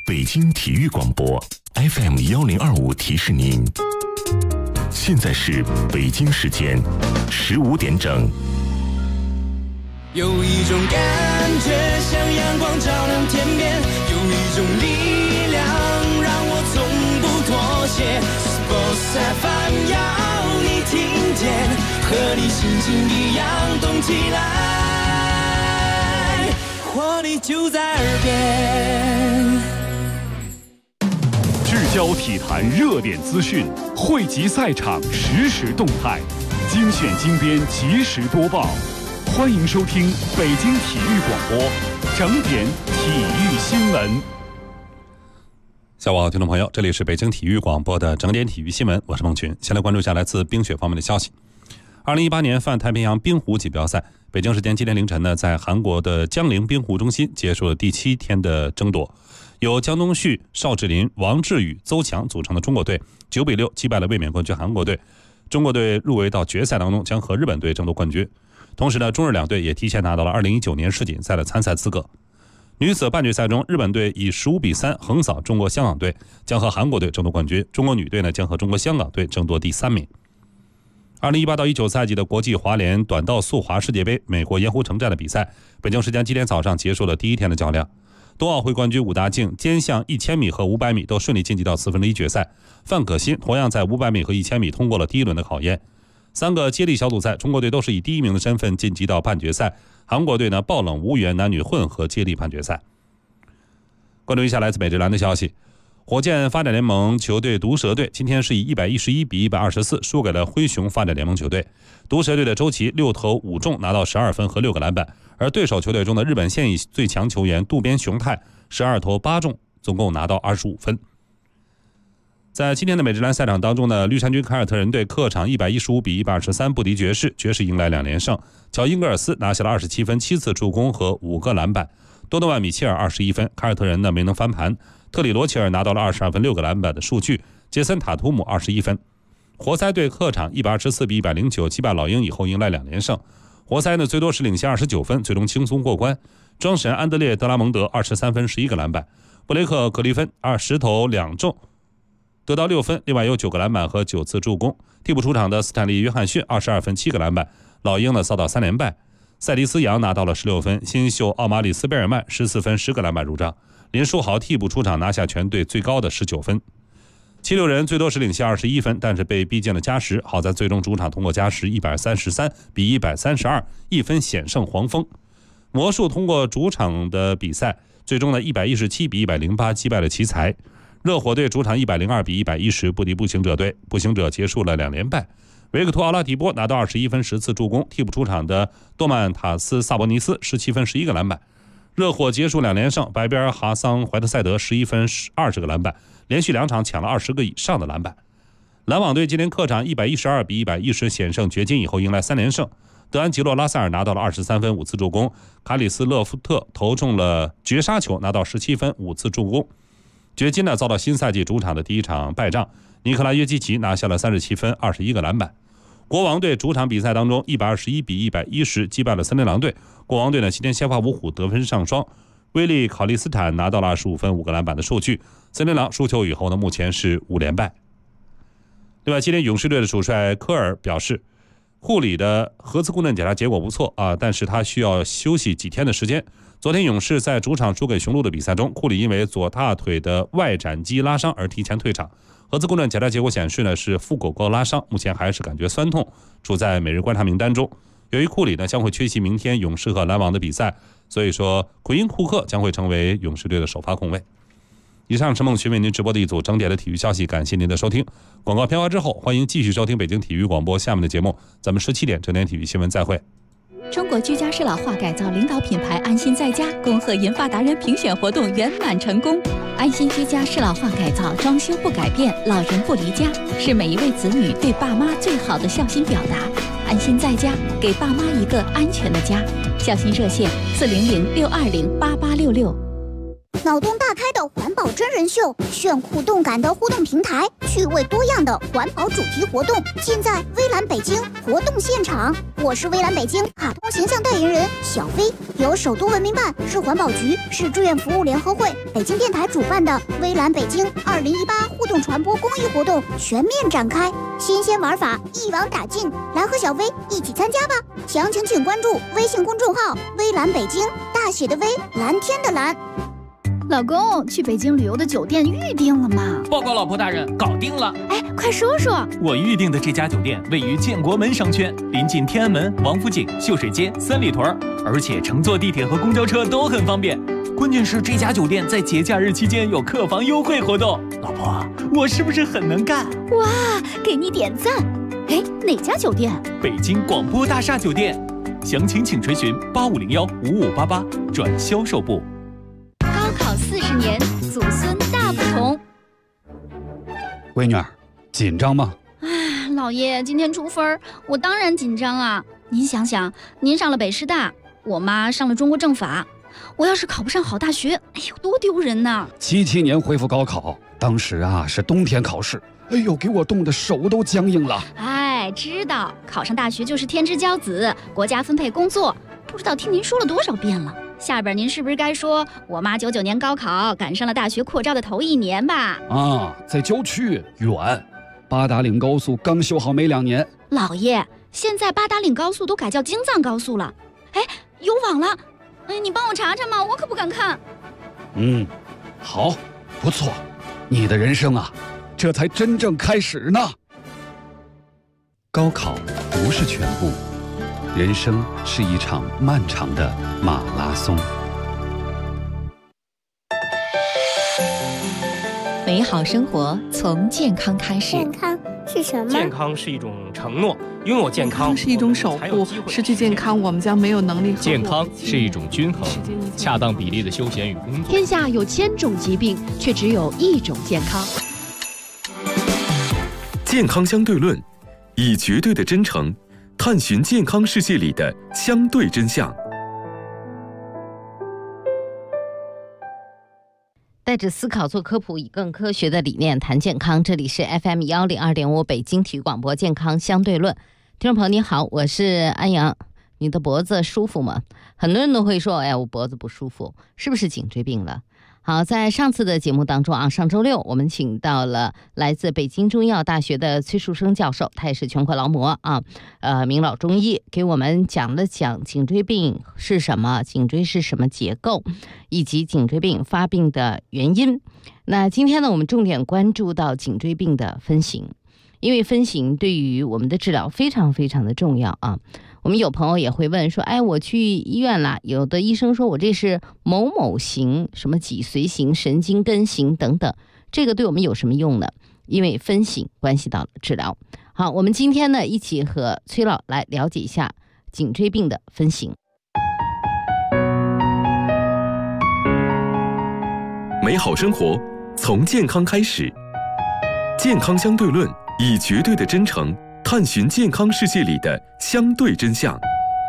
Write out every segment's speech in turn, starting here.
北京体育广播 FM1025提示您，现在是北京时间15点整。 有一种感觉像阳光照亮天边，有一种力量让我从不妥协。Sports FM 要你听见，和你心情一样动起来，活力就在耳边。 聚焦体坛热点资讯，汇集赛场实时动态，精选精编及时播报。欢迎收听北京体育广播整点体育新闻。 下午好，听众朋友，这里是北京体育广播的整点体育新闻，我是孟群。先来关注一下来自冰雪方面的消息。2018年泛太平洋冰壶锦标赛，北京时间今天凌晨呢，在韩国的江陵冰壶中心结束了第7天的争夺。由江东旭、邵志林、王志宇、邹强组成的中国队9比6击败了卫冕冠军韩国队，中国队入围到决赛当中，将和日本队争夺冠军。同时呢，中日两队也提前拿到了2019年世锦赛的参赛资格。女子半决赛中，日本队以15比3横扫中国香港队，将和韩国队争夺冠军。中国女队呢，将和中国香港队争夺第3名。2018到19赛季的国际滑联短道速滑世界杯美国盐湖城站的比赛，北京时间今天早上结束了第1天的较量。冬奥会冠军武大靖肩项1000米和500米都顺利晋级到4分之一决赛，范可新同样在500米和1000米通过了第1轮的考验。3个接力小组赛，中国队都是以第1名的身份晋级到半决赛，韩国队呢爆冷无缘男女混合接力半决赛。关注一下来自美职篮的消息，火箭发展联盟球队毒蛇队今天是以111比124输给了灰熊发展联盟球队。毒蛇队的周琦6投5中，拿到12分和6个篮板，而对手球队中的日本现役最强球员渡边雄太12投8中，总共拿到25分。在今天的美职篮赛场当中呢，绿衫军凯尔特人队客场115比123不敌爵士，爵士迎来2连胜。乔英格尔斯拿下了27分、7次助攻和5个篮板，多诺万米切尔21分，凯尔特人呢没能翻盘。特里罗切尔拿到了22分、6个篮板的数据，杰森塔图姆21分。活塞队客场124比109击败老鹰以后迎来2连胜，活塞呢最多是领先29分，最终轻松过关。庄神安德烈德拉蒙德23分、11个篮板，布雷克格里芬10投2中。得到6分，另外有9个篮板和9次助攻。替补出场的斯坦利·约翰逊22分、7个篮板，老鹰呢遭到3连败。塞迪斯·杨拿到了16分，新秀奥马里斯·贝尔曼14分、10个篮板入账。林书豪替补出场，拿下全队最高的19分。76人最多是领先21分，但是被逼进了加时，好在最终主场通过加时133比132，一分险胜黄蜂。魔术通过主场的比赛，最终呢117比108击败了奇才。热火队主场102比110不敌步行者队，步行者结束了2连败。维克托·奥拉迪波拿到21分、10次助攻，替补出场的多曼塔斯·萨博尼斯17分、11个篮板。热火结束2连胜，白边哈桑·怀特塞德11分、20个篮板，连续2场抢了20个以上的篮板。篮网队今天客场112比110险胜掘金以后迎来3连胜。德安吉洛·拉塞尔拿到了23分、5次助攻，卡里斯·勒夫特投中了绝杀球，拿到17分、5次助攻。掘金呢遭到新赛季主场的第1场败仗，尼克拉约基奇拿下了37分、21个篮板。国王队主场比赛当中121比110击败了森林狼队，国王队呢今天先发五虎得分上双，威利考利斯坦拿到了25分、5个篮板的数据。森林狼输球以后呢，目前是5连败。另外，今天勇士队的主帅科尔表示，库里的核磁共振检查结果不错啊，但是他需要休息几天的时间。昨天勇士在主场输给雄鹿的比赛中，库里因为左大腿的外展肌拉伤而提前退场。核磁共振检查结果显示呢是腹股沟拉伤，目前还是感觉酸痛，处在每日观察名单中。由于库里呢将会缺席明天勇士和篮网的比赛，所以说奎因库克将会成为勇士队的首发控卫。以上是孟群为您直播的一组整点的体育消息，感谢您的收听。广告片花之后，欢迎继续收听北京体育广播下面的节目，咱们17点整点体育新闻再会。 中国居家适老化改造领导品牌安心在家恭贺银发达人评选活动圆满成功。安心居家适老化改造，装修不改变，老人不离家，是每一位子女对爸妈最好的孝心表达。安心在家，给爸妈一个安全的家。孝心热线400-620-8866。 脑洞大开的环保真人秀，炫酷动感的互动平台，趣味多样的环保主题活动，尽在微蓝北京活动现场。我是微蓝北京卡通形象代言人小飞，由首都文明办、市环保局、市志愿服务联合会、北京电台主办的微蓝北京2018互动传播公益活动全面展开，新鲜玩法一网打尽，来和小飞一起参加吧！详情请关注微信公众号微蓝北京，大写的微，蓝天的蓝。 老公，去北京旅游的酒店预定了吗？ 报告老婆大人，搞定了。 哎，快说说。 我预定的这家酒店位于建国门商圈，临近天安门、王府井、秀水街、三里屯，而且乘坐地铁和公交车都很方便。关键是这家酒店在节假日期间有客房优惠活动。老婆，我是不是很能干？ 哇，给你点赞。哎，哪家酒店？ 北京广播大厦酒店。详情请垂询8501-5588转销售部。 高考40年，祖孙大不同。 闺女儿，紧张吗？ 哎，老爷，今天出分，我当然紧张啊。您想想，您上了北师大，我妈上了中国政法，我要是考不上好大学，哎呦，多丢人呐 ！77年恢复高考，当时是冬天考试，哎呦，给我冻得手都僵硬了。 哎，知道考上大学就是天之骄子，国家分配工作，不知道听您说了多少遍了。下边您是不是该说我妈99年高考赶上了大学扩招的头1年吧？ 在郊区远，八达岭高速刚修好没2年。 老爷，现在八达岭高速都改叫京藏高速了，哎，有网了，哎，你帮我查查嘛，我可不敢看。 好，不错，你的人生这才真正开始呢。高考不是全部，人生是一场漫长的马拉松。 美好生活从健康开始。 健康是什么？ 健康是一种承诺，拥有健康是一种守护，失去健康我们将没有能力。 健康是一种均衡，恰当比例的休闲与工作。 天下有1000种疾病，却只有1种健康。 健康相对论，以绝对的真诚探寻健康世界里的相对真相。 带着思考做科普，以更科学的理念谈健康。这里是 FM 102.5北京体育广播健康相对论。听众朋友你好，我是安阳。你的脖子舒服吗？很多人都会说，哎，我脖子不舒服，是不是颈椎病了？好，在上次的节目当中上周6我们请到了来自北京中医药大学的崔树生教授，他也是全国劳模名老中医，给我们讲了讲颈椎病是什么，颈椎是什么结构，以及颈椎病发病的原因。那今天呢，我们重点关注到颈椎病的分型，因为分型对于我们的治疗非常非常的重要我们有朋友也会问说，哎，我去医院了，有的医生说我这是某某型，什么脊髓型、神经根型等等，这个对我们有什么用呢？因为分型关系到了治疗。好，我们今天呢一起和崔老来了解一下颈椎病的分型。 美好生活从健康开始，健康相对论，以绝对的真诚探寻健康世界里的相对真相。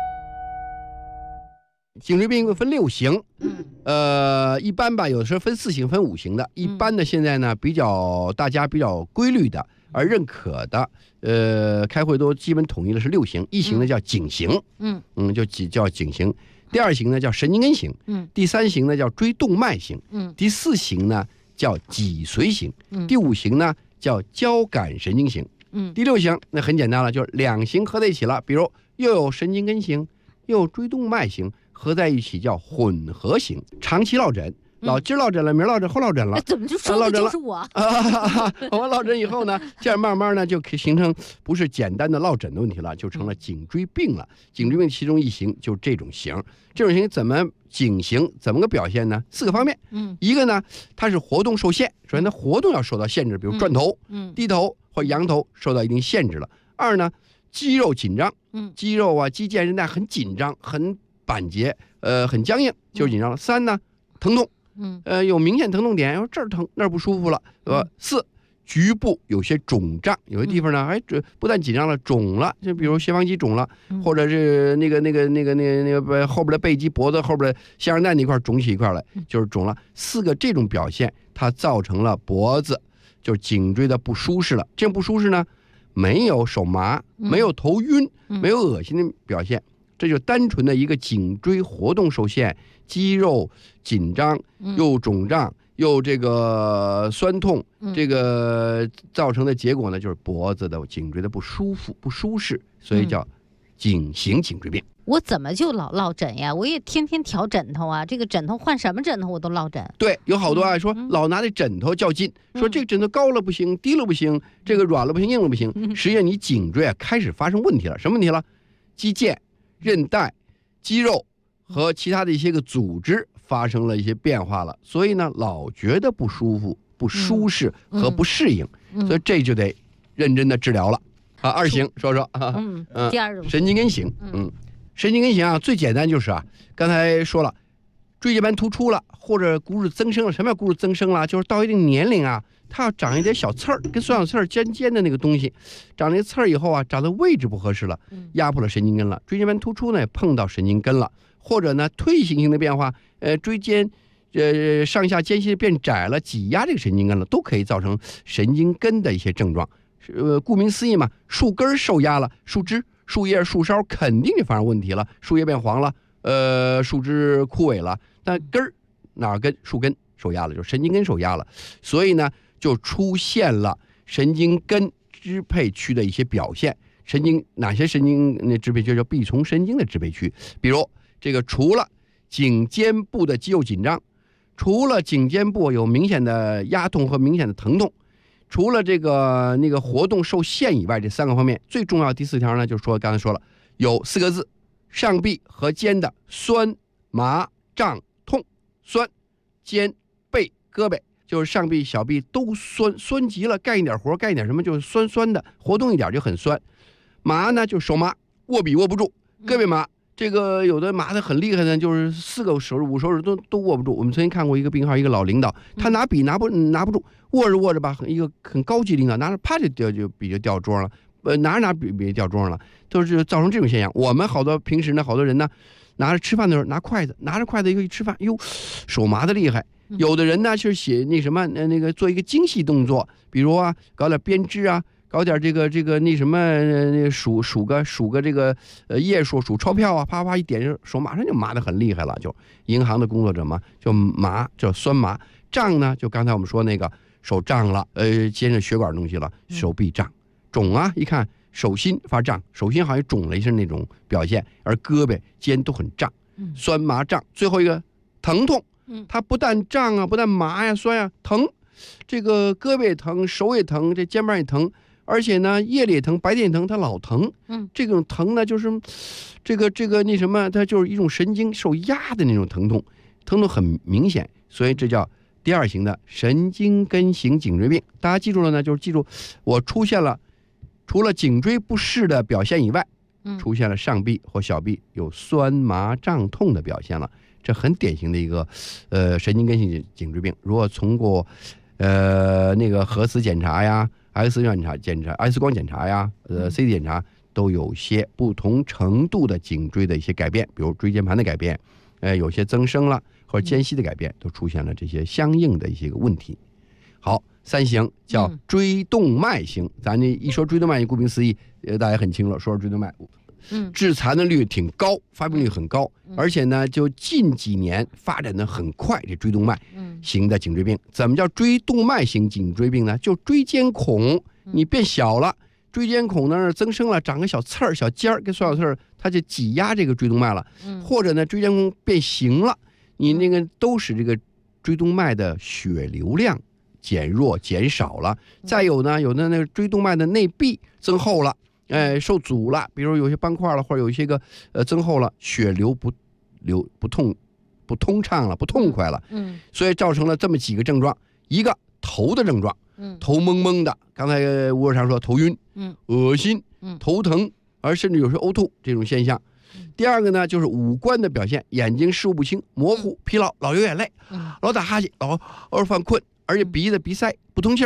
颈椎病分6型，一般吧，有的时候分4型、分5型的。一般的现在呢，大家比较规律的而认可的，开会都基本统一的是6型。1型呢叫颈型，叫颈型。第2型呢叫神经根型，第3型呢叫椎动脉型，第4型呢叫脊髓型，第5型呢叫交感神经型。第6型那很简单了，就是2型合在一起了，比如又有神经根型又有椎动脉型，合在一起叫混合型。长期落枕，今儿落枕了，明儿落枕，后落枕了， 怎么就说的就是我？ 我落枕以后呢，这样慢慢呢就可以形成不是简单的落枕的问题了，就成了颈椎病了。颈椎病其中1型就是这种型，这种型颈型怎么个表现呢？4个方面。一个呢，它是活动受限，首先它活动要受到限制，比如转头、低头或仰头受到一定限制了。2呢，肌肉紧张，肌肉肌腱韧带很紧张，很板结，很僵硬，就是紧张了。3呢，疼痛，有明显疼痛点，这儿疼那儿不舒服了，4 局部有些肿胀，有些地方呢，不但紧张了，肿了，就比如斜方肌肿了，或者是那个后边的背肌、脖子后边的下韧带那块肿起一块来，就是肿了。4个这种表现，它造成了脖子就是颈椎的不舒适了。这样不舒适呢，没有手麻，没有头晕，没有恶心的表现，这就单纯的一个颈椎活动受限，肌肉紧张又肿胀。又这个酸痛，这个造成的结果呢，就是脖子的颈椎的不舒服、不舒适，所以叫颈型颈椎病。 我怎么就老落枕呀？我也天天调枕头啊，这个枕头换什么枕头我都落枕。 对，有好多说老拿这枕头较劲，说这个枕头高了不行，低了不行，这个软了不行，硬了不行。实际上你颈椎开始发生问题了，什么问题了？肌腱、韧带、肌肉和其他的一些个组织发生了一些变化了，所以呢，老觉得不舒服、不舒适和不适应，所以这就得认真的治疗了。2型说说啊， 第2种神经根型，神经根型啊，最简单就是刚才说了，椎间盘突出了或者骨质增生了。什么叫骨质增生了？就是到一定年龄它要长一点小刺儿，跟酸小刺儿尖的那个东西，长了一刺儿以后长的位置不合适了，压迫了神经根了，椎间盘突出呢碰到神经根了。或者呢，退行性的变化，椎间，上下间隙变窄了，挤压这个神经根了，都可以造成神经根的一些症状。顾名思义嘛，树根受压了，树枝、树叶、树梢肯定就发生问题了，树叶变黄了，树枝枯萎了，但根儿哪根？树根受压了，就是神经根受压了，所以呢，就出现了神经根支配区的一些表现。哪些神经支配区叫臂丛神经的支配区？比如这个除了颈肩部的肌肉紧张，除了颈肩部有明显的压痛和明显的疼痛，除了这个活动受限以外，这3个方面最重要的第4条呢，就是说刚才说了，有4个字：上臂和肩的酸麻胀痛。酸，肩背胳膊，就是上臂小臂都酸极了，干一点活干一点什么就是酸酸的，活动一点就很酸。麻呢就是手麻，握笔握不住，胳膊麻。这个有的麻的很厉害的，就是4个手指、5手指都握不住。我们曾经看过一个病号，一个老领导，他拿笔拿不住，握着吧，一个很高级领导拿着啪就笔就掉桌上了，拿笔掉桌上了，都是造成这种现象。我们平时呢，好多人呢，拿着吃饭的时候拿着筷子一吃饭，哟，手麻的厉害。有的人呢是写做一个精细动作，比如搞点编织搞点这个数个这个页数，数钞票啪啪一点，手马上就麻得很厉害了。就银行的工作者嘛，就麻，叫酸麻。胀呢，就刚才我们说那个手胀了，接着血管东西了，手臂胀。肿一看手心发胀，手心好像肿了一下那种表现，而胳膊肩都很胀，酸麻胀。最后一个疼痛，它不但胀不但麻酸疼，这个胳膊也疼，手也疼，这肩膀也疼。而且呢，夜里也疼，白天也疼，它老疼。这种疼呢，就是它就是一种神经受压的那种疼痛，疼痛很明显，所以这叫第2型的神经根型颈椎病。大家记住了呢，就是记住我出现了除了颈椎不适的表现以外，出现了上臂或小臂有酸麻胀痛的表现了，这很典型的一个神经根型颈椎病。如果通过核磁检查呀、X 光检查呀、CT 检查，都有些不同程度的颈椎的一些改变，比如椎间盘的改变，有些增生了，或者间隙的改变，都出现了这些相应的一些个问题。好，3型叫椎动脉型。咱这一说椎动脉，顾名思义，大家很清楚，说是椎动脉。致残的率挺高，发病率很高，而且呢，就近几年发展的很快。这椎动脉型的颈椎病，怎么叫椎动脉型颈椎病呢？就椎间孔你变小了，椎间孔那儿增生了，长个小刺儿、小尖儿，跟酸小刺儿，它就挤压这个椎动脉了。或者呢，椎间孔变形了，你那个都使这个椎动脉的血流量减弱、减少了。再有呢，有的那个椎动脉的内壁增厚了。受阻了，比如有些斑块了，或者有一些个增厚了，血流不通畅了，不痛快了。所以造成了这么几个症状：一个头的症状，头蒙蒙的，刚才吴常说头晕，恶心，头疼，而甚至有时呕吐这种现象。第2个呢，就是五官的表现，眼睛视物不清，模糊，疲劳，老流眼泪，老打哈欠，老犯困，而且鼻塞不通气儿。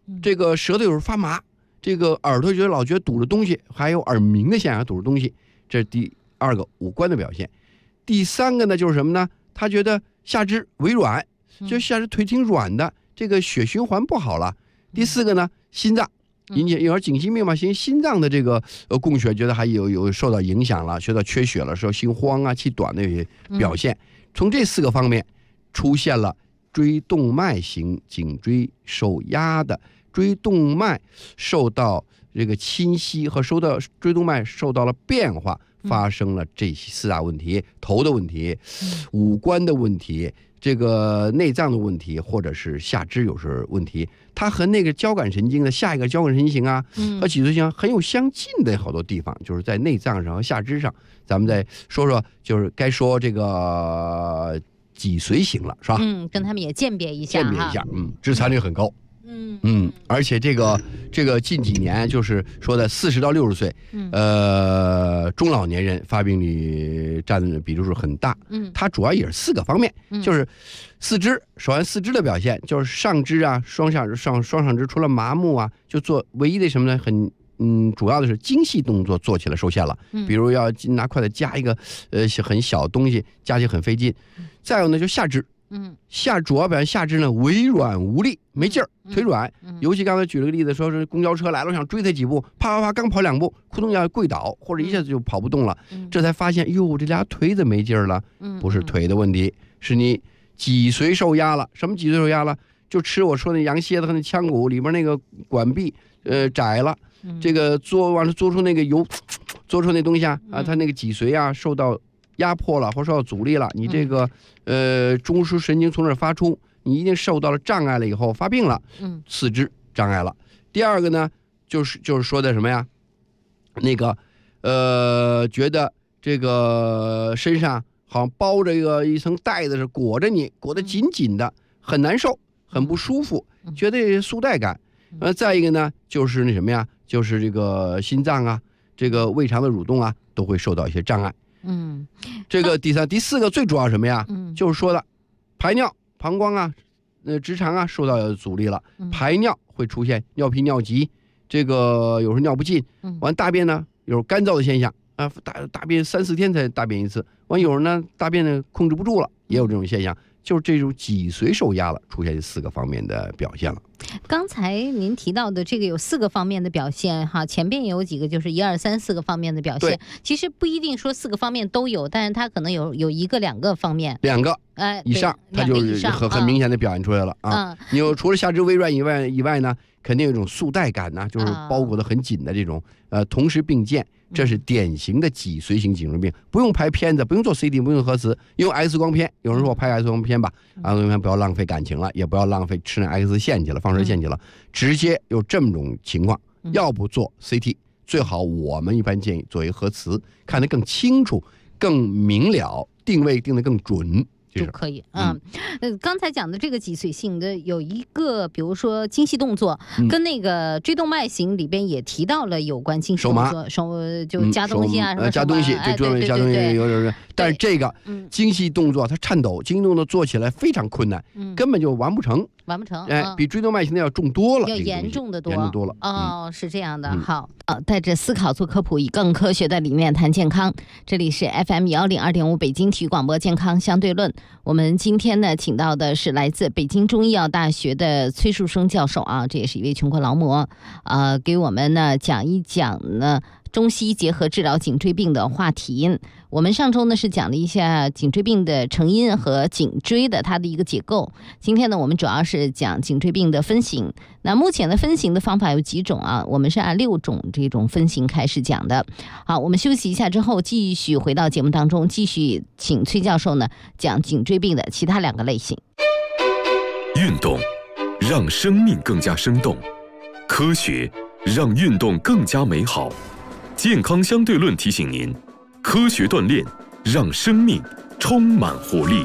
这个舌头有时候发麻，这个耳朵老觉得堵着东西，还有耳鸣的现象，堵着东西，这是第2个五官的表现。第3个呢就是什么呢？他觉得下肢微软，就下肢腿挺软的，这个血循环不好了。第4个呢，心脏引起有点颈心病嘛，心脏的这个供血觉得还有受到影响了，受到缺血了，受心慌啊、气短的一些表现。从这4个方面出现了椎动脉型颈椎受压的，椎动脉受到这个侵袭和椎动脉受到了变化，发生了这4大问题：头的问题、五官的问题、这个内脏的问题，或者是下肢有时问题。它和那个交感神经的下一个交感神经型啊，和脊髓型很有相近的好多地方，就是在内脏上和下肢上。咱们再说说，就是该说这个脊髓型了，是吧？ 跟他们也鉴别一下， 致残率很高。而且这个近几年就是说的40到60岁，中老年人发病率占的比例是很大。它主要也是4个方面，就是四肢。首先四肢的表现就是上肢啊，双上肢除了麻木啊，就做唯一的什么呢？主要的是精细动作做起来受限了，比如要拿筷子夹一个很小的东西，夹起很费劲。再有呢，就下肢。主要表现下肢呢微软无力，没劲儿，腿软。尤其刚才举了个例子，说是公交车来了，我想追他几步，啪刚跑2步，扑通要跪倒，或者一下子就跑不动了。这才发现，哟，这俩腿怎么没劲儿了？不是腿的问题，是你脊髓受压了。什么脊髓受压了？就吃我说那羊蝎子和那腔骨里边那个管壁窄了，这个做出那个油，做出那东西啊，它那个脊髓啊受到压迫了或受到阻力了，你这个中枢神经从这儿发出，你一定受到了障碍了以后发病了，四肢障碍了。第2个呢，就是说的什么呀？那个觉得这个身上好像包着一层带子，是裹着你，裹得紧紧的，很难受，很不舒服，觉得束带感。再一个呢，就是那什么呀？就是这个心脏啊，这个胃肠的蠕动啊，都会受到一些障碍。这个第4个最主要什么呀？就是说的排尿、膀胱啊、直肠啊受到阻力了，排尿会出现尿频尿急，这个有时候尿不尽，完大便呢有干燥的现象啊，大便3、4天才大便一次，完有时候呢大便呢控制不住了，也有这种现象。就是这种脊髓受压了，出现这4个方面的表现了。 刚才您提到的这个有4个方面的表现哈，前边也有几个就是1、2、3、4个方面的表现。其实不一定说4个方面都有，但是它可能有1个、2个方面 ，2个以上，它就很明显的表现出来了啊。你有除了下肢微软以外呢，肯定有一种束带感呢，就是包裹得很紧的这种，同时并见。这是典型的脊髓型颈椎病，不用拍片子，不用做 CT， 不用核磁，用 X 光片。有人说我拍 X 光片吧，X 光片不要浪费感情了，也不要浪费吃那 X 线去了，放射线去了，直接有这么种情况，要不做 CT， 最好我们一般建议做一个核磁，看得更清楚、更明了，定位定得更准。 就可以刚才讲的这个脊髓性的有一个，比如说精细动作，跟那个椎动脉型里边也提到了有关精细动作，就夹东西啊，什么夹东西，对，夹东西有。但是这个精细动作它颤抖，精细动作做起来非常困难，根本就完不成。比椎动脉型的要重多了， 要严重的多， 严重多了。 哦，是这样的。好，带着思考做科普，以更科学的理念谈健康。这里是 FM 102.5北京体育广播健康相对论。我们今天呢，请到的是来自北京中医药大学的崔树生教授啊，这也是一位穷国劳模，给我们呢讲一讲呢中西医结合治疗颈椎病的话题。我们上周呢是讲了一下颈椎病的成因和颈椎的它的一个结构。今天呢，我们主要是讲颈椎病的分型。那目前的分型的方法有几种啊？我们是按6种这种分型开始讲的。好，我们休息一下之后，继续回到节目当中，继续请崔教授呢讲颈椎病的其他2个类型。 运动让生命更加生动，科学让运动更加美好。健康相对论提醒您，科学锻炼让生命充满活力。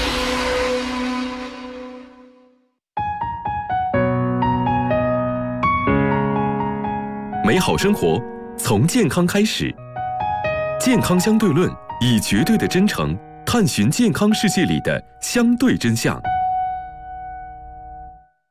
美好生活从健康开始，健康相对论以绝对的真诚探寻健康世界里的相对真相。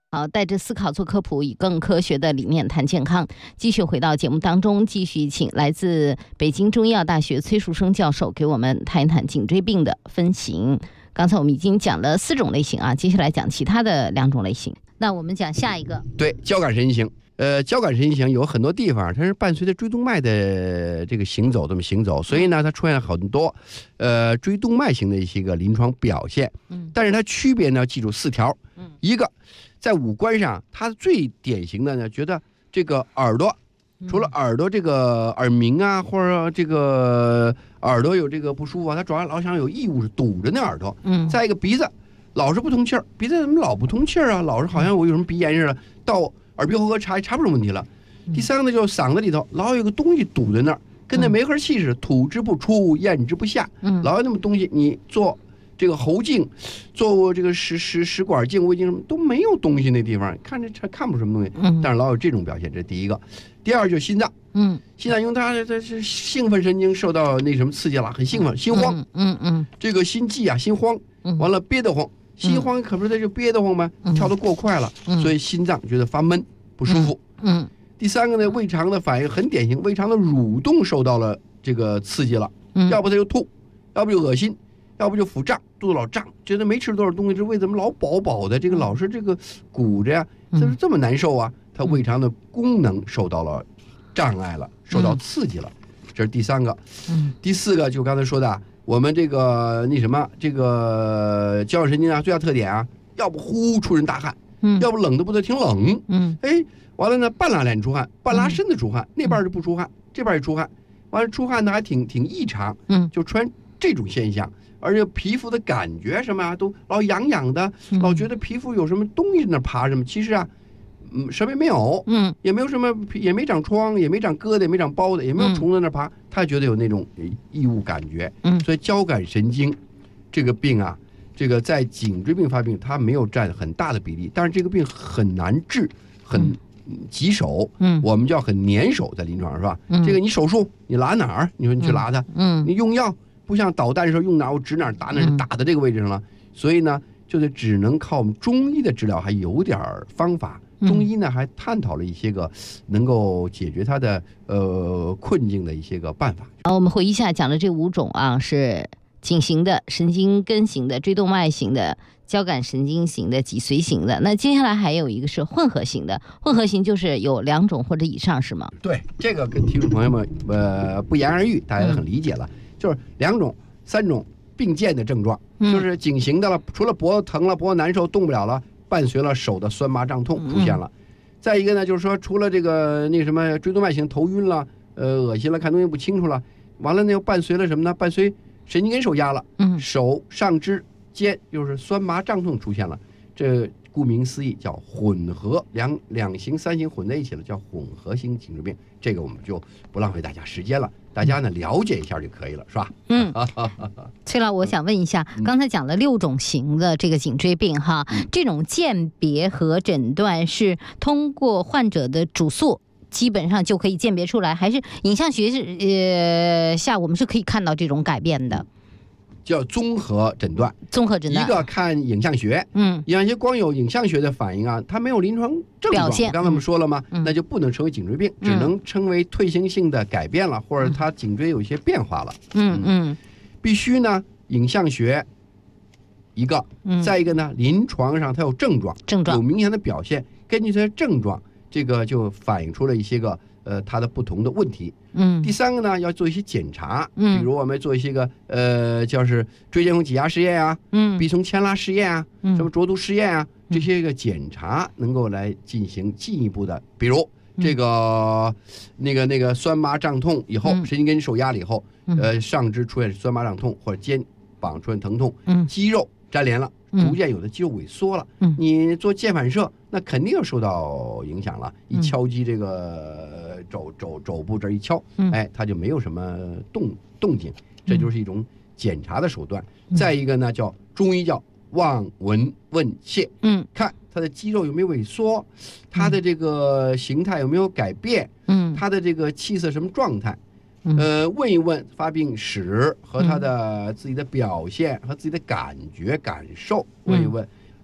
好，带着思考做科普，以更科学的理念谈健康。继续回到节目当中，继续请来自北京中医药大学崔树生教授给我们谈一谈颈椎病的分型。刚才我们已经讲了4种类型啊，接下来讲其他的2种类型。那我们讲下一个， 对，交感神经型。交感神经型有很多地方它是伴随着椎动脉的这个行走，这么行走，所以呢，它出现了很多椎动脉型的一些个临床表现。但是它区别呢，记住4条。一个在五官上，它最典型的呢，觉得这个耳朵，除了耳朵这个耳鸣啊，或者这个耳朵有这个不舒服啊，它主要老想有异物是堵着那耳朵。再一个鼻子老是不通气儿，鼻子怎么老不通气儿啊？老是好像我有什么鼻炎似的，到耳鼻喉科查不出问题了。第三个呢，就是嗓子里头老有个东西堵在那儿，跟那煤核气似的，吐之不出，咽之不下。老有那么东西，你做这个喉镜，做这个食管镜、胃镜什么都没有东西，那地方看不出什么东西。但是老有这种表现，这是第一个。第二就是心脏，心脏因为它是兴奋神经受到那什么刺激了，很兴奋，心慌，这个心悸啊，心慌，完了憋得慌。心慌可不是它就憋得慌吗？跳得过快了，所以心脏觉得发闷不舒服。第三个呢，胃肠的反应很典型，胃肠的蠕动受到了这个刺激了，要不它就吐，要不就恶心，要不就腹胀，肚子老胀，觉得没吃多少东西，这胃怎么老饱饱的，这个老是这个鼓着呀，这么难受啊？它胃肠的功能受到了障碍了，受到刺激了，这是第三个。第四个就刚才说的。我们这个这个交感神经啊，最大特点啊，要不呼出人大汗，要不冷的不得挺冷，完了呢，半拉脸出汗，半拉身子出汗，那边就不出汗，这边也出汗，完了出汗呢还挺异常，就出现这种现象，而且皮肤的感觉什么啊，都老痒痒的，老觉得皮肤有什么东西在那爬什么，其实啊。什么也没有，也没有什么，也没长疮，也没长疙瘩，也没长包的，也没有虫在那爬，他觉得有那种异物感觉。所以交感神经这个病啊，这个在颈椎病发病它没有占很大的比例，但是这个病很难治，很棘手，我们叫很粘手，在临床上是吧？这个你手术你拉哪儿？你说你去拉它，你用药不像导弹的时候用哪我指哪儿打哪儿，打到这个位置上了，所以呢，就得只能靠我们中医的治疗，还有点方法。中医呢还探讨了一些个能够解决它的困境的一些个办法。 好，我们回忆一下，讲的这5种啊，是颈型的、神经根型的、椎动脉型的、交感神经型的、脊髓型的。那接下来还有一个是混合型的，混合型就是有2种或者以上，是吗？ 对，这个跟听众朋友们不言而喻，大家都很理解了，就是2种、3种并见的症状，就是颈型的了，除了脖子疼了、脖子难受、动不了了。伴随了手的酸麻胀痛出现了，再一个呢，就是说除了这个那什么椎动脉型头晕了，恶心了，看东西不清楚了，完了呢又伴随了什么呢？伴随神经根受压了，手上肢肩就是酸麻胀痛出现了，这顾名思义叫混合，两型3型混在一起了，叫混合型颈椎病。这个我们就不浪费大家时间了，大家呢了解一下就可以了，是吧？ 崔老，我想问一下，刚才讲了6种型的这个颈椎病哈，这种鉴别和诊断是通过患者的主诉基本上就可以鉴别出来，还是影像学下我们是可以看到这种改变的？ 叫综合诊断，一个看影像学，影像学光有影像学的反应啊，它没有临床症状。刚才我们说了吗？那就不能称为颈椎病，只能称为退行性的改变了，或者它颈椎有一些变化了。必须呢，影像学一个，再一个呢，临床上它有症状，有明显的表现，根据它的症状，这个就反映出了一些个它的不同的问题。第三个呢，要做一些检查，比如我们做一些个叫是椎间孔挤压试验啊，臂丛牵拉试验啊，什么浊度试验啊，这些个检查能够来进行进一步的，比如这个那个酸麻胀痛以后，神经根受压了以后，上肢出现酸麻胀痛或者肩膀出现疼痛，肌肉粘连了。逐渐有的肌肉萎缩了，你做腱反射，那肯定要受到影响了。一敲击这个肘部这一敲，它就没有什么动静，这就是一种检查的手段。再一个呢，叫中医叫望闻问切，看它的肌肉有没有萎缩，它的这个形态有没有改变，它的这个气色什么状态。问一问发病史和他的自己的表现和自己的感觉感受，问一问，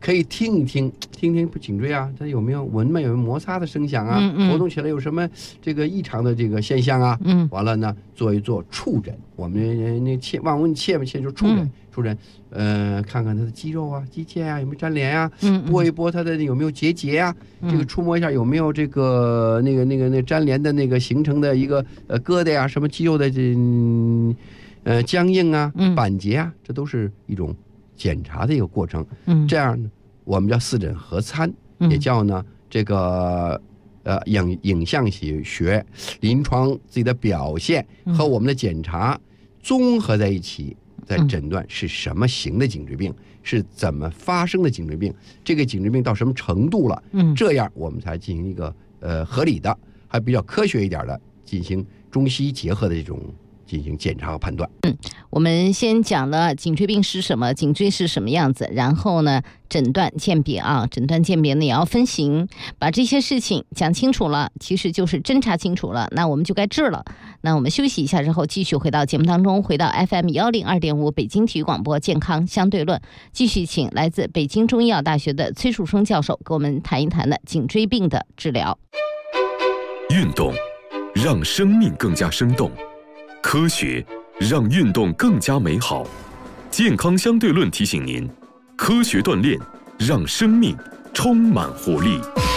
可以听一听颈椎啊，它有没有闻有摩擦的声响啊？活动起来有什么这个异常的这个现象啊？完了呢，做一做触诊，我们那望闻切就是触诊，看看它的肌肉啊、肌腱啊有没有粘连啊，拨一拨它的有没有结节啊，这个触摸一下有没有这个那粘连的那个形成的一个疙瘩呀，什么肌肉的僵硬啊、板结啊，这都是一种检查的一个过程。这样呢，我们叫四诊合参，也叫呢这个影像学、临床自己的表现和我们的检查综合在一起，在诊断是什么型的颈椎病，是怎么发生的颈椎病，这个颈椎病到什么程度了，这样我们才进行一个合理的，还比较科学一点的进行中西医结合的这种进行检查和判断。 我们先讲了颈椎病是什么，颈椎是什么样子，然后呢诊断鉴别啊，诊断鉴别呢也要分型，把这些事情讲清楚了，其实就是侦查清楚了，那我们就该治了。那我们休息一下之后，继续回到节目当中，回到 FM102.5 北京体育广播健康相对论，继续请来自北京中医药大学的崔树生教授给我们谈一谈的颈椎病的治疗。 运动让生命更加生动，科学让运动更加美好。健康相对论提醒您，科学锻炼让生命充满活力。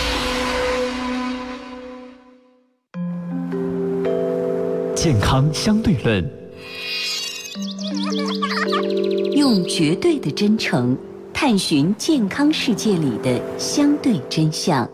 健康相对论， 用绝对的真诚探寻健康世界里的相对真相。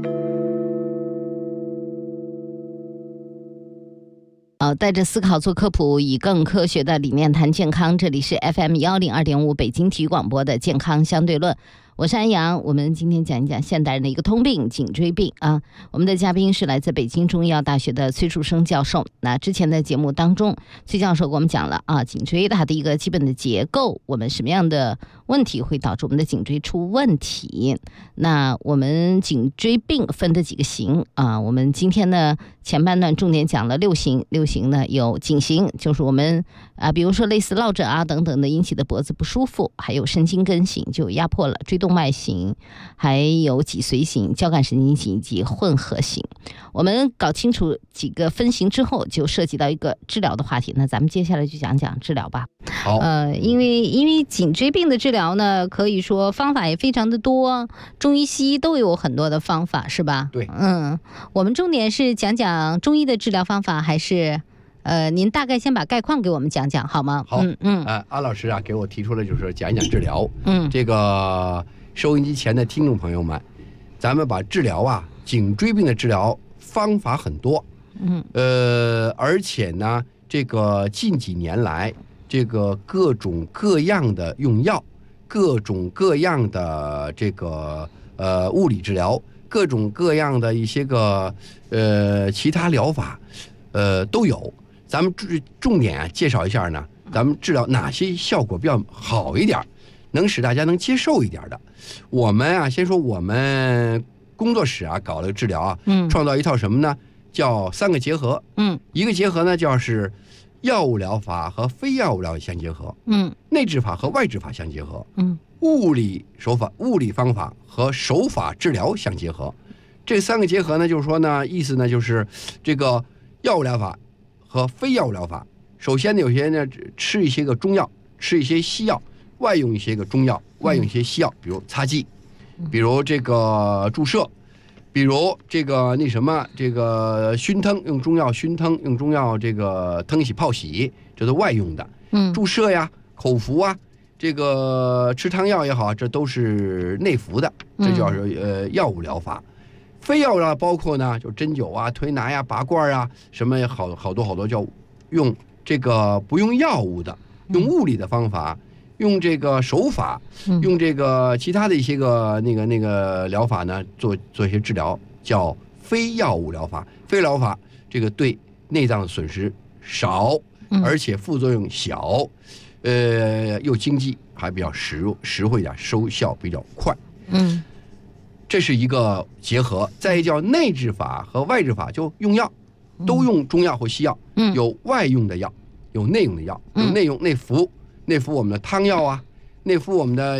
带着思考做科普，以更科学的理念谈健康。这里是 FM102.5 北京体育广播的健康相对论，我是安阳。我们今天讲一讲现代人的一个通病——颈椎病啊。我们的嘉宾是来自北京中医药大学的崔树生教授。那之前的节目当中，崔教授给我们讲了啊，颈椎它的一个基本的结构，我们什么样的问题会导致我们的颈椎出问题。那我们颈椎病分的几个型啊，我们今天呢前半段重点讲了6型，6型呢有颈型，就是我们比如说类似落枕啊等等的引起的脖子不舒服，还有神经根型就压迫了椎动脉型，还有脊髓型、交感神经型以及混合型。我们搞清楚几个分型之后，就涉及到一个治疗的话题。那咱们接下来就讲讲治疗吧。 好， 因为颈椎病的治疗呢，可以说方法也非常的多，中医西医都有很多的方法，是吧？ 对， 我们重点是讲讲中医的治疗方法，还是您大概先把概况给我们讲讲好吗？ 好，安老师啊，给我提出了就是讲一讲治疗。这个收音机前的听众朋友们，咱们把治疗啊，颈椎病的治疗方法很多，而且呢，这个近几年来，这个各种各样的用药，各种各样的这个物理治疗，各种各样的一些个其他疗法，都有。咱们重点啊介绍一下呢，咱们治疗哪些效果比较好一点，能使大家能接受一点的。我们啊，先说我们工作室啊搞了个治疗啊，创造一套什么呢？叫3个结合。一个结合呢，就是药物疗法和非药物疗法相结合。内治法和外治法相结合。物理方法和手法治疗相结合。这3个结合呢，就是说呢，意思呢就是这个药物疗法和非药物疗法。首先呢，有些呢吃一些个中药，吃一些西药，外用一些个中药，外用一些西药，比如擦剂，比如这个注射，比如这个这个熏腾，用中药熏腾，用中药这个腾洗泡洗，这都外用的。注射呀、口服啊，这个吃汤药也好，这都是内服的，这叫药物疗法。非药物疗法包括呢，就针灸啊、推拿呀、拔罐啊，什么好多叫用这个不用药物的，用物理的方法，用这个手法，用这个其他的一些个那个疗法呢，做一些治疗，叫非药物疗法。非疗法这个对内脏的损失少，而且副作用小，又经济，还比较实惠点，收效比较快。这是一个结合。再一叫内治法和外治法，就用药，都用中药或西药，有外用的药，有内用的药，有内用内服我们的汤药啊，内服我们的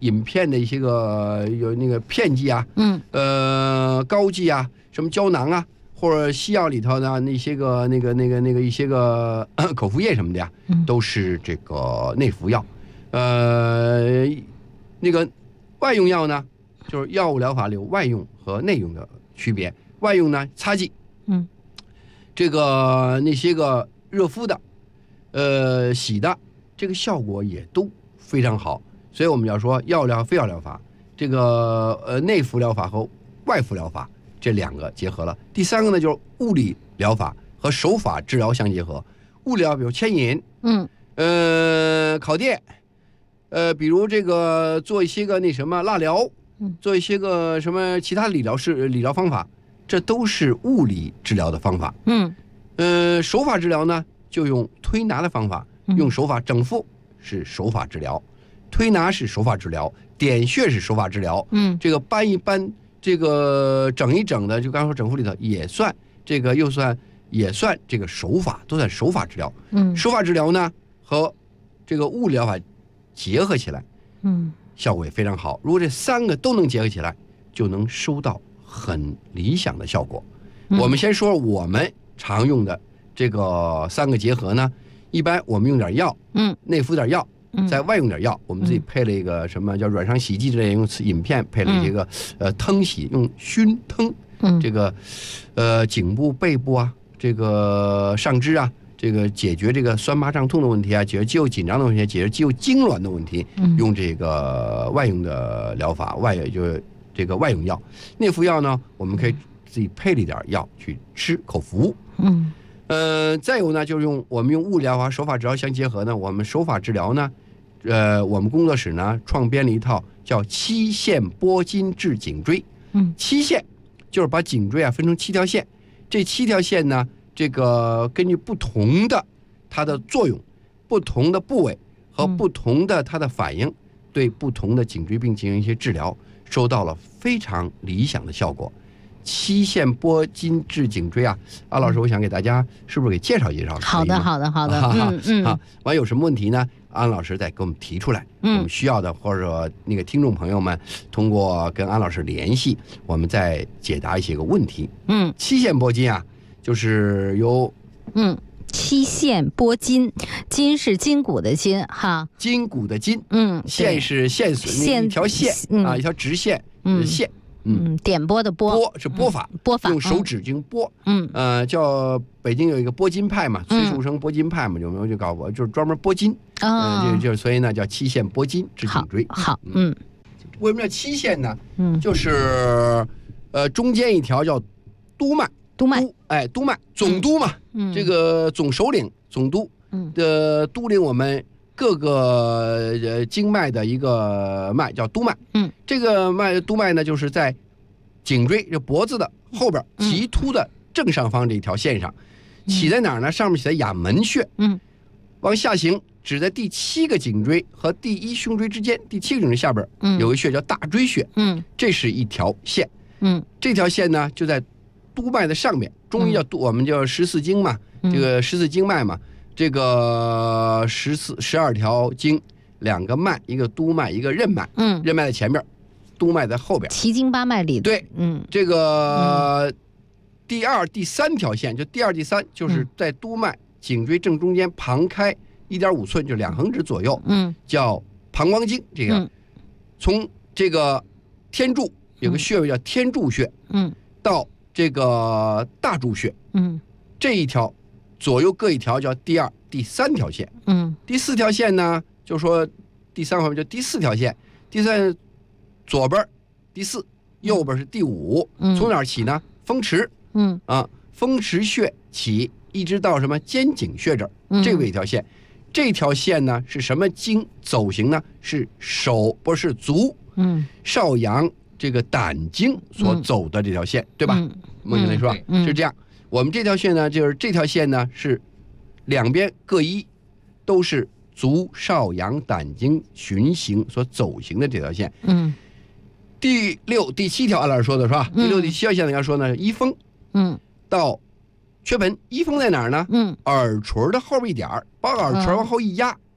饮片的一些个有那个片剂啊，膏剂啊，什么胶囊啊，或者西药里头呢那些个那个一些个口服液什么的呀，都是这个内服药。那个外用药呢，就是药物疗法里有外用和内用的区别。外用呢，擦剂，这个那些个热敷的，洗的，这个效果也都非常好。所以我们要说药疗、非药疗法，这个内服疗法和外服疗法这两个结合了。第三个呢，就是物理疗法和手法治疗相结合。物理疗比如牵引，烤电，比如这个做一些个那什么蜡疗，做一些个什么其他理疗方法，这都是物理治疗的方法。手法治疗呢，就用推拿的方法，用手法整复是手法治疗，推拿是手法治疗，点穴是手法治疗。这个搬一搬，这个整一整的，就刚才说整复里头也算这个，也算这个手法，都算手法治疗。手法治疗呢和这个物理疗法结合起来，效果也非常好。如果这三个都能结合起来，就能收到很理想的效果。我们先说我们常用的这个三个结合呢，一般我们用点药，内服点药，再外用点药，我们自己配了一个什么叫软伤洗剂之类，用饮片配了一个腾洗，用熏腾，这个颈部、背部啊，这个上肢啊，这个解决这个酸麻胀痛的问题啊，解决肌肉紧张的问题，解决肌肉痉挛的问题，用这个外用的疗法，就是这个外用药。内服药呢，我们可以自己配了一点药去吃口服。再有呢，就是我们用物理疗法、手法治疗相结合呢，我们手法治疗呢，我们工作室呢创编了一套叫7线拨筋治颈椎。7线就是把颈椎啊分成7条线，这7条线呢，这个根据不同的它的作用、不同的部位和不同的它的反应，对不同的颈椎病进行一些治疗，收到了非常理想的效果。7线拨筋治颈椎啊，安老师，我想给大家是不是给介绍介绍？ 好的。 完有什么问题呢？安老师再给我们提出来，我们需要的或者那个听众朋友们通过跟安老师联系，我们再解答一些个问题。7线拨筋啊，就是由 7线拨筋，筋是筋骨的筋哈， 筋骨的筋，线是线索，一条线啊，一条直线，线。 点拨的拨是拨法，用手指进行拨。叫北京有一个拨筋派嘛，崔树生拨筋派嘛，有没有就搞过，就是专门拨筋。就所以呢叫7线拨筋治颈椎。 好， 为什么叫7线呢？就是中间一条叫督脉，督脉，总督嘛，这个总首领总督的督领我们各个经脉的一个脉叫督脉。这个督脉呢，就是在颈椎这脖子的后边棘突的正上方这一条线上，起在哪儿呢？上面起在哑门穴，往下行，指在第7个颈椎和第1胸椎之间，第7个颈椎下边有个穴叫大椎穴，这是一条线。这条线呢就在督脉的上面，中医叫我们叫14经嘛，这个14经脉嘛。这个12条经，2个脉，一个督脉，一个任脉。任脉在前边，督脉在后边。 7经8脉里的。 对，这个第2、第3条线，就第2、第3，就是在督脉颈椎正中间旁开1.5寸，就2横指左右，叫膀胱经。这个从这个天柱有个穴位叫天柱穴，到这个大柱穴，这一条。左右各一条叫第2、第3条线。第4条线呢，就说第3方面就第4条线，第3左边第4，右边是第5。从哪儿起呢？风池。风池穴起，一直到什么肩颈穴这儿，这个一条线。这条线呢是什么经走行呢？是手不是足，少阳这个胆经所走的这条线，对吧？孟先生说是这样。我们这条线呢，就是这条线呢是两边各一，都是足少阳胆经循行所走行的这条线。第6、第7条，安老师说的是吧？第6、第7条线要说呢，一风，到缺盆。一风在哪儿呢？耳垂的后边一点，把耳垂往后一压，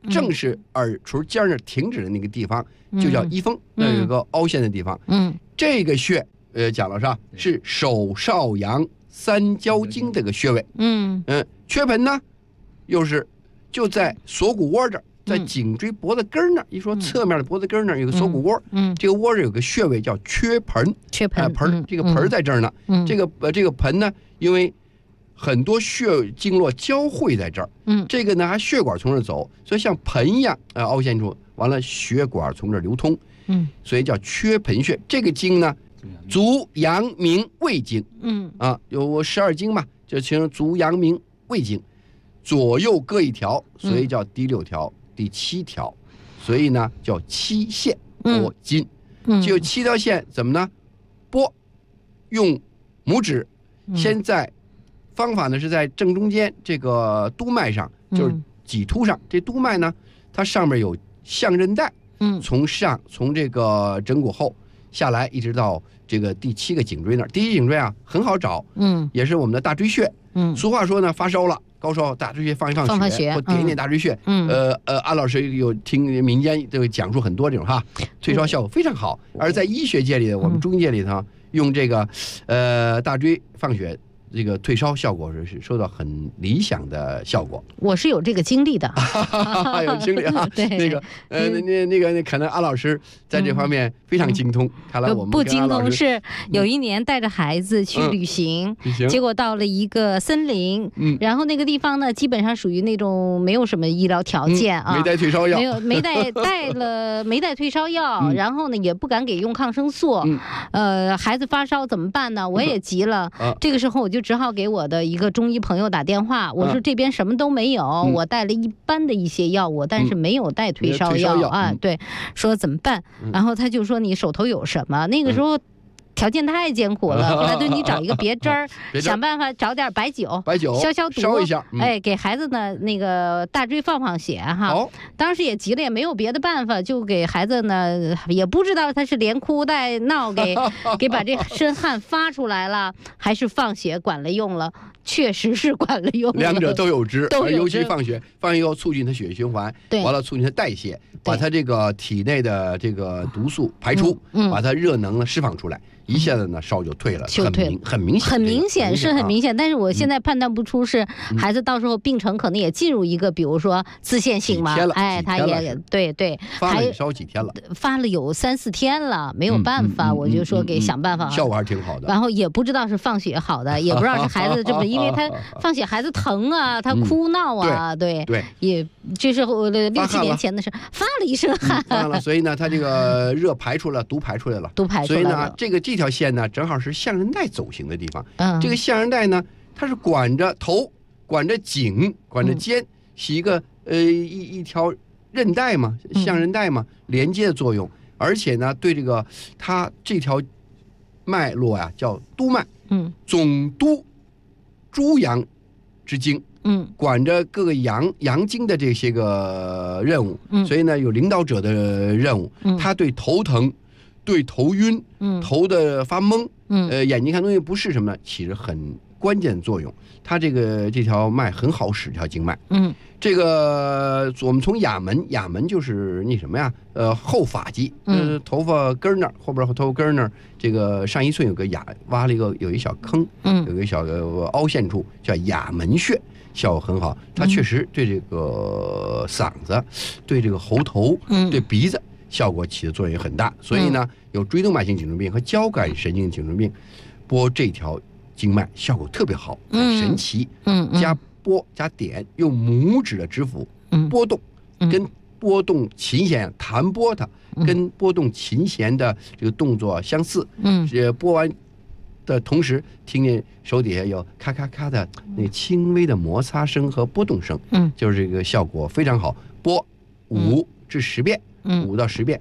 正是耳垂尖那停止的那个地方，就叫一峰，那有一个凹陷的地方。这个穴，讲了是手少阳三焦经这个穴位。缺盆呢，又是就在锁骨窝这儿，在颈椎脖子根那儿。一说侧面的脖子根那儿有个锁骨窝，这个窝这有个穴位叫缺盆。盆，这个盆在这儿呢。这个盆呢，因为很多血经络交汇在这儿，这个呢还血管从这儿走，所以像盆一样凹陷处，完了血管从这儿流通，所以叫缺盆穴。这个经呢，足阳明胃经，有12经嘛，就形成足阳明胃经，左右各一条，所以叫第6条、第7条，所以呢叫7线拨筋，就7条线怎么呢？拨，用拇指先在。方法呢是在正中间这个督脉上，就是脊突上。这督脉呢，它上面有项韧带，从这个枕骨后下来，一直到这个第7个颈椎那儿。第1颈椎啊很好找，也是我们的大椎穴。俗话说呢，发烧了，高烧大椎穴放血，或点一点大椎穴。安老师有听民间这个讲述很多这种退烧效果非常好。而在医学界里，我们中医界里头用这个大椎放血。这个退烧效果是受到很理想的效果。 我是有这个经历的， 有经历啊。对，那个可能安老师在这方面非常精通。看来我们不精通，是有一年带着孩子去旅行，结果到了一个森林，然后那个地方呢，基本上属于那种没有什么医疗条件啊， 没带退烧药， 没带退烧药，然后呢也不敢给用抗生素，孩子发烧怎么办呢？我也急了，这个时候我就只好给我的一个中医朋友打电话，我说这边什么都没有，我带了一般的一些药物，但是没有带退烧药啊。对，说怎么办？然后他就说你手头有什么？那个时候条件太艰苦了，后来就你找一个别针儿，想办法找点白酒消毒， 烧一下， 给孩子呢那个大椎放血当时也急了，也没有别的办法，就给孩子呢也不知道他是连哭带闹给把这身汗发出来了，还是放血管了用了。确实是管了用了， 两者都有之，尤其放血以后促进它血液循环，完了促进它代谢，把它这个体内的这个毒素排出，把它热能呢释放出来，一下子呢烧就退了，很明显， 是很明显。但是我现在判断不出是孩子到时候病程可能也进入一个，比如说自限性嘛，他也对， 发了烧几天了， 发了有3、4天了，没有办法，我就说给想办法， 效果还是挺好的。 然后也不知道是放血好的，也不知道是孩子这么。因为他放血孩子疼啊，他哭闹啊，对，也这是6、7年前的事，发了一身汗， 所以呢，他这个热排出了，毒排出来了，所以呢，这条线呢，正好是项韧带走行的地方。这个项韧带呢，它是管着头、管着颈、管着肩，是一个一条韧带嘛，项韧带嘛，连接的作用。而且呢，对这个它这条脉络呀，叫督脉，总督诸阳之经，管着各个阳经的这些个任务，所以呢有领导者的任务，他对头疼、对头晕、头的发懵，眼睛看东西不是什么，起着很关键的作用。它这条脉很好使，这条经脉，这个我们从哑门就是那什么呀，后发际，头发根那儿，后边头发根那儿，这个上1寸有个挖了有一小坑，有一个小凹陷处，叫哑门穴，效果很好。它确实对这个嗓子、对这个喉头、对鼻子效果起的作用也很大。所以呢，有椎动脉性颈椎病和交感神经颈椎病，拨这条经脉效果特别好，很神奇。加拨加点，用拇指的指腹拨动，跟拨动琴弦弹拨它，跟拨动琴弦的这个动作相似。拨完的同时，听见手底下有咔咔咔的那轻微的摩擦声和波动声，就是这个效果非常好。拨5至10遍，5到10遍。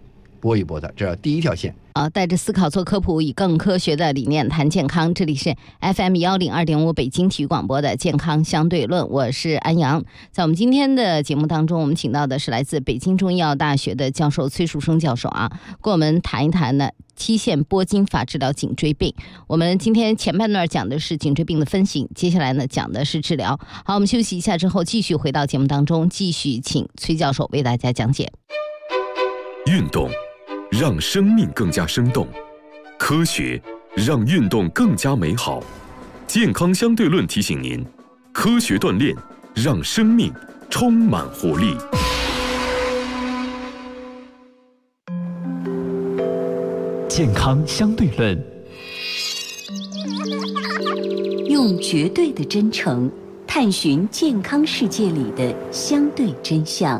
拨一拨它，这是第一条线。 带着思考做科普，以更科学的理念谈健康。这里是 FM102.5 北京体育广播的健康相对论，我是安阳。在我们今天的节目当中，我们请到的是来自北京中医药大学的教授崔树生教授跟我们谈一谈呢期限拨筋法治疗颈椎病。我们今天前半段讲的是颈椎病的分型，接下来呢讲的是治疗。好，我们休息一下之后，继续回到节目当中，继续请崔教授为大家讲解。 运动让生命更加生动，科学让运动更加美好。健康相对论提醒您，科学锻炼让生命充满活力。 健康相对论， 用绝对的真诚探寻健康世界里的相对真相。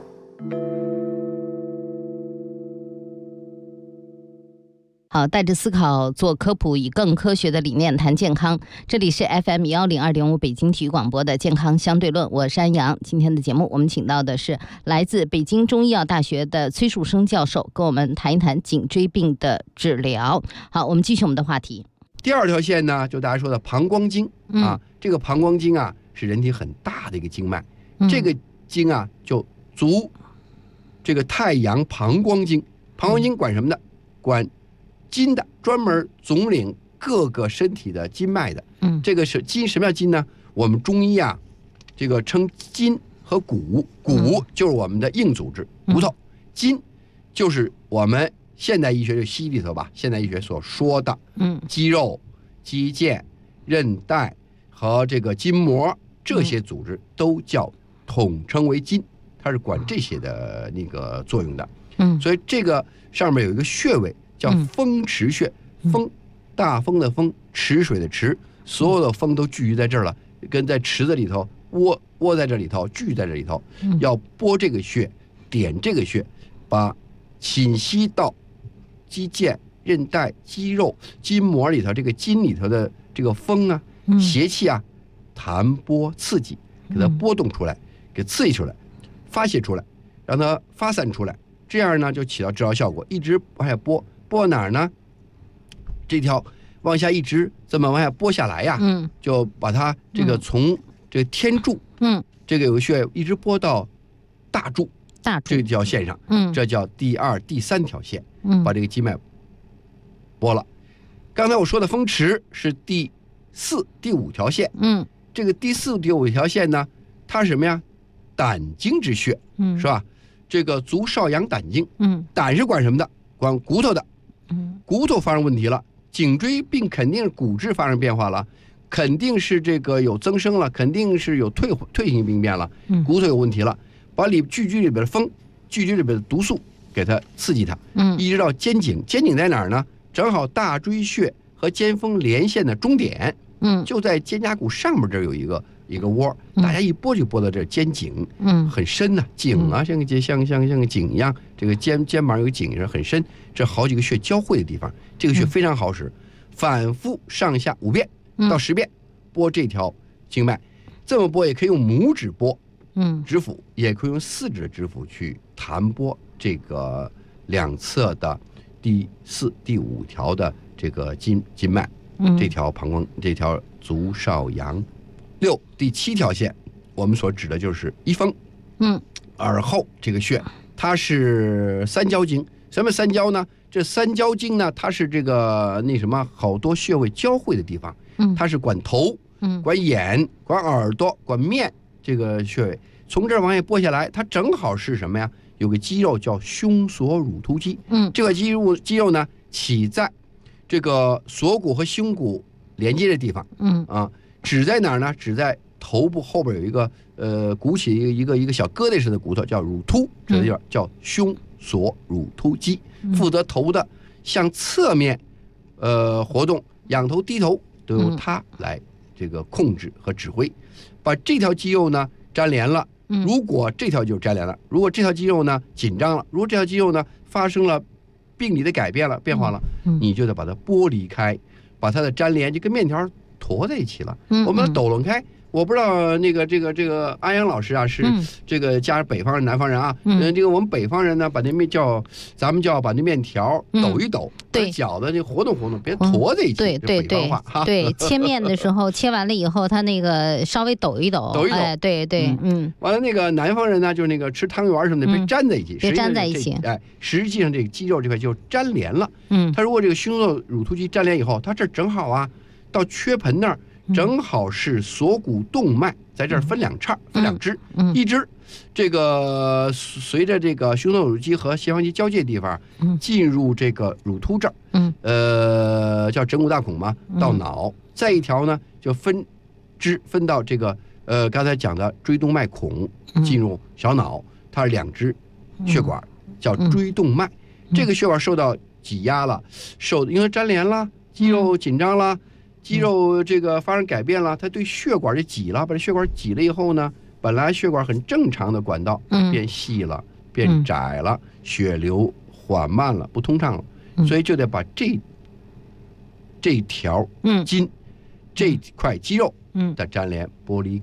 好，带着思考做科普，以更科学的理念谈健康。这里是 FM102.5 北京体育广播的健康相对论，我是安阳。今天的节目我们请到的是来自北京中医药大学的崔树生教授，跟我们谈一谈颈椎病的治疗。好，我们继续我们的话题。 第二条线呢，就大家说的膀胱经这个膀胱经是人体很大的一个经脉，这个经就足这个太阳膀胱经。膀胱经管什么的？管筋的，专门总领各个身体的筋脉的。这个是筋，什么叫筋呢？我们中医这个称筋和骨，骨就是我们的硬组织，骨头；筋就是我们现代医学就西医里头吧，现代医学所说的肌肉、肌腱、韧带和这个筋膜，这些组织都叫统称为筋，它是管这些的那个作用的。所以这个上面有一个穴位叫风池穴，风大风的风，池水的池，所有的风都聚集在这儿了，跟在池子里头窝在这里头，聚在这里头。要拨这个穴，点这个穴，把侵袭到肌腱、韧带、肌肉、筋膜里头这个筋里头的这个风邪气弹拨刺激，给它拨动出来，给刺激出来，发泄出来，让它发散出来，这样呢就起到治疗效果。一直往下拨，拨哪儿呢？这条往下一直这么往下拨下来就把它这个从这个天柱，这个有个穴位一直拨到大柱，这条线上，这叫第二、第三条线，把这个经脉拨了。刚才我说的风池是第四、第五条线，这个第四、第五条线呢，它是什么呀？胆经之穴，是吧？这个足少阳胆经，胆是管什么的？管骨头的，骨头发生问题了，颈椎病肯定是骨质发生变化了，肯定是这个有增生了，肯定是有退行病变了，骨头有问题了，把巨椎里边的风、巨椎里边的毒素给它刺激它，一直到肩颈，肩颈在哪儿呢？正好大椎穴和肩峰连线的终点，就在肩胛骨上面这儿有一个窝，大家一拨就拨到这肩颈，很深颈像个颈一样，这个肩膀有个颈是很深，这好几个穴交汇的地方，这个穴非常好使，反复上下5遍到10遍，拨这条经脉，这么拨也可以用拇指拨，指腹也可以用4指的指腹去弹拨这个两侧的第4、第5条的这个筋脉，这条膀胱，这条足少阳。第7条线，我们所指的就是一风，耳后这个穴，它是三焦经。什么三焦呢？这三焦经呢，它是这个好多穴位交汇的地方，它是管头、管眼、管耳朵、管面这个穴位。从这儿往下拨下来，它正好是什么呀？有个肌肉叫胸锁乳突肌，这个肌肉呢起在这个锁骨和胸骨连接的地方，指在哪儿呢？指在头部后边有一个鼓起一个小疙瘩似的骨头，叫乳突，这个地方叫胸锁乳突肌，负责头的向侧面活动，仰头低头都由它来这个控制和指挥。把这条肌肉呢粘连了，如果这条肌肉粘连了，如果这条肌肉呢紧张了，如果这条肌肉呢发生了病理的改变了、变化了，你就得把它剥离开，把它的粘连就跟面条坨在一起了，我们把它抖楞开， 我不知道这个安阳老师啊，是这个家北方人南方人啊。这个我们北方人呢，把那面咱们叫把那面条抖一抖， 对， 搅的活动活动，别坨在一起。 对，对，切面的时候切完了以后，它那个稍微抖一抖，哎，对， 完了那个南方人呢，就是那个吃汤圆什么的，别粘在一起， 别粘在一起。 哎，实际上这个肌肉这块就粘连了。它如果这个胸肉乳突肌粘连以后，它这正好啊，到缺盆那儿。正好是锁骨动脉在这儿分两叉，分两支，一支这个随着这个胸窦乳肌和斜方肌交界地方进入这个乳突这儿，叫枕骨大孔嘛，到脑，再一条呢就分到这个刚才讲的椎动脉孔进入小脑，它是两支血管，叫椎动脉。这个血管受到挤压了，因为粘连了，肌肉紧张了。肌肉这个发生改变了，它对血管就挤了，把这血管挤了以后呢，本来血管很正常的管道变细了，变窄了，血流缓慢了，不通畅了，所以就得把这条筋，这块肌肉的粘连剥离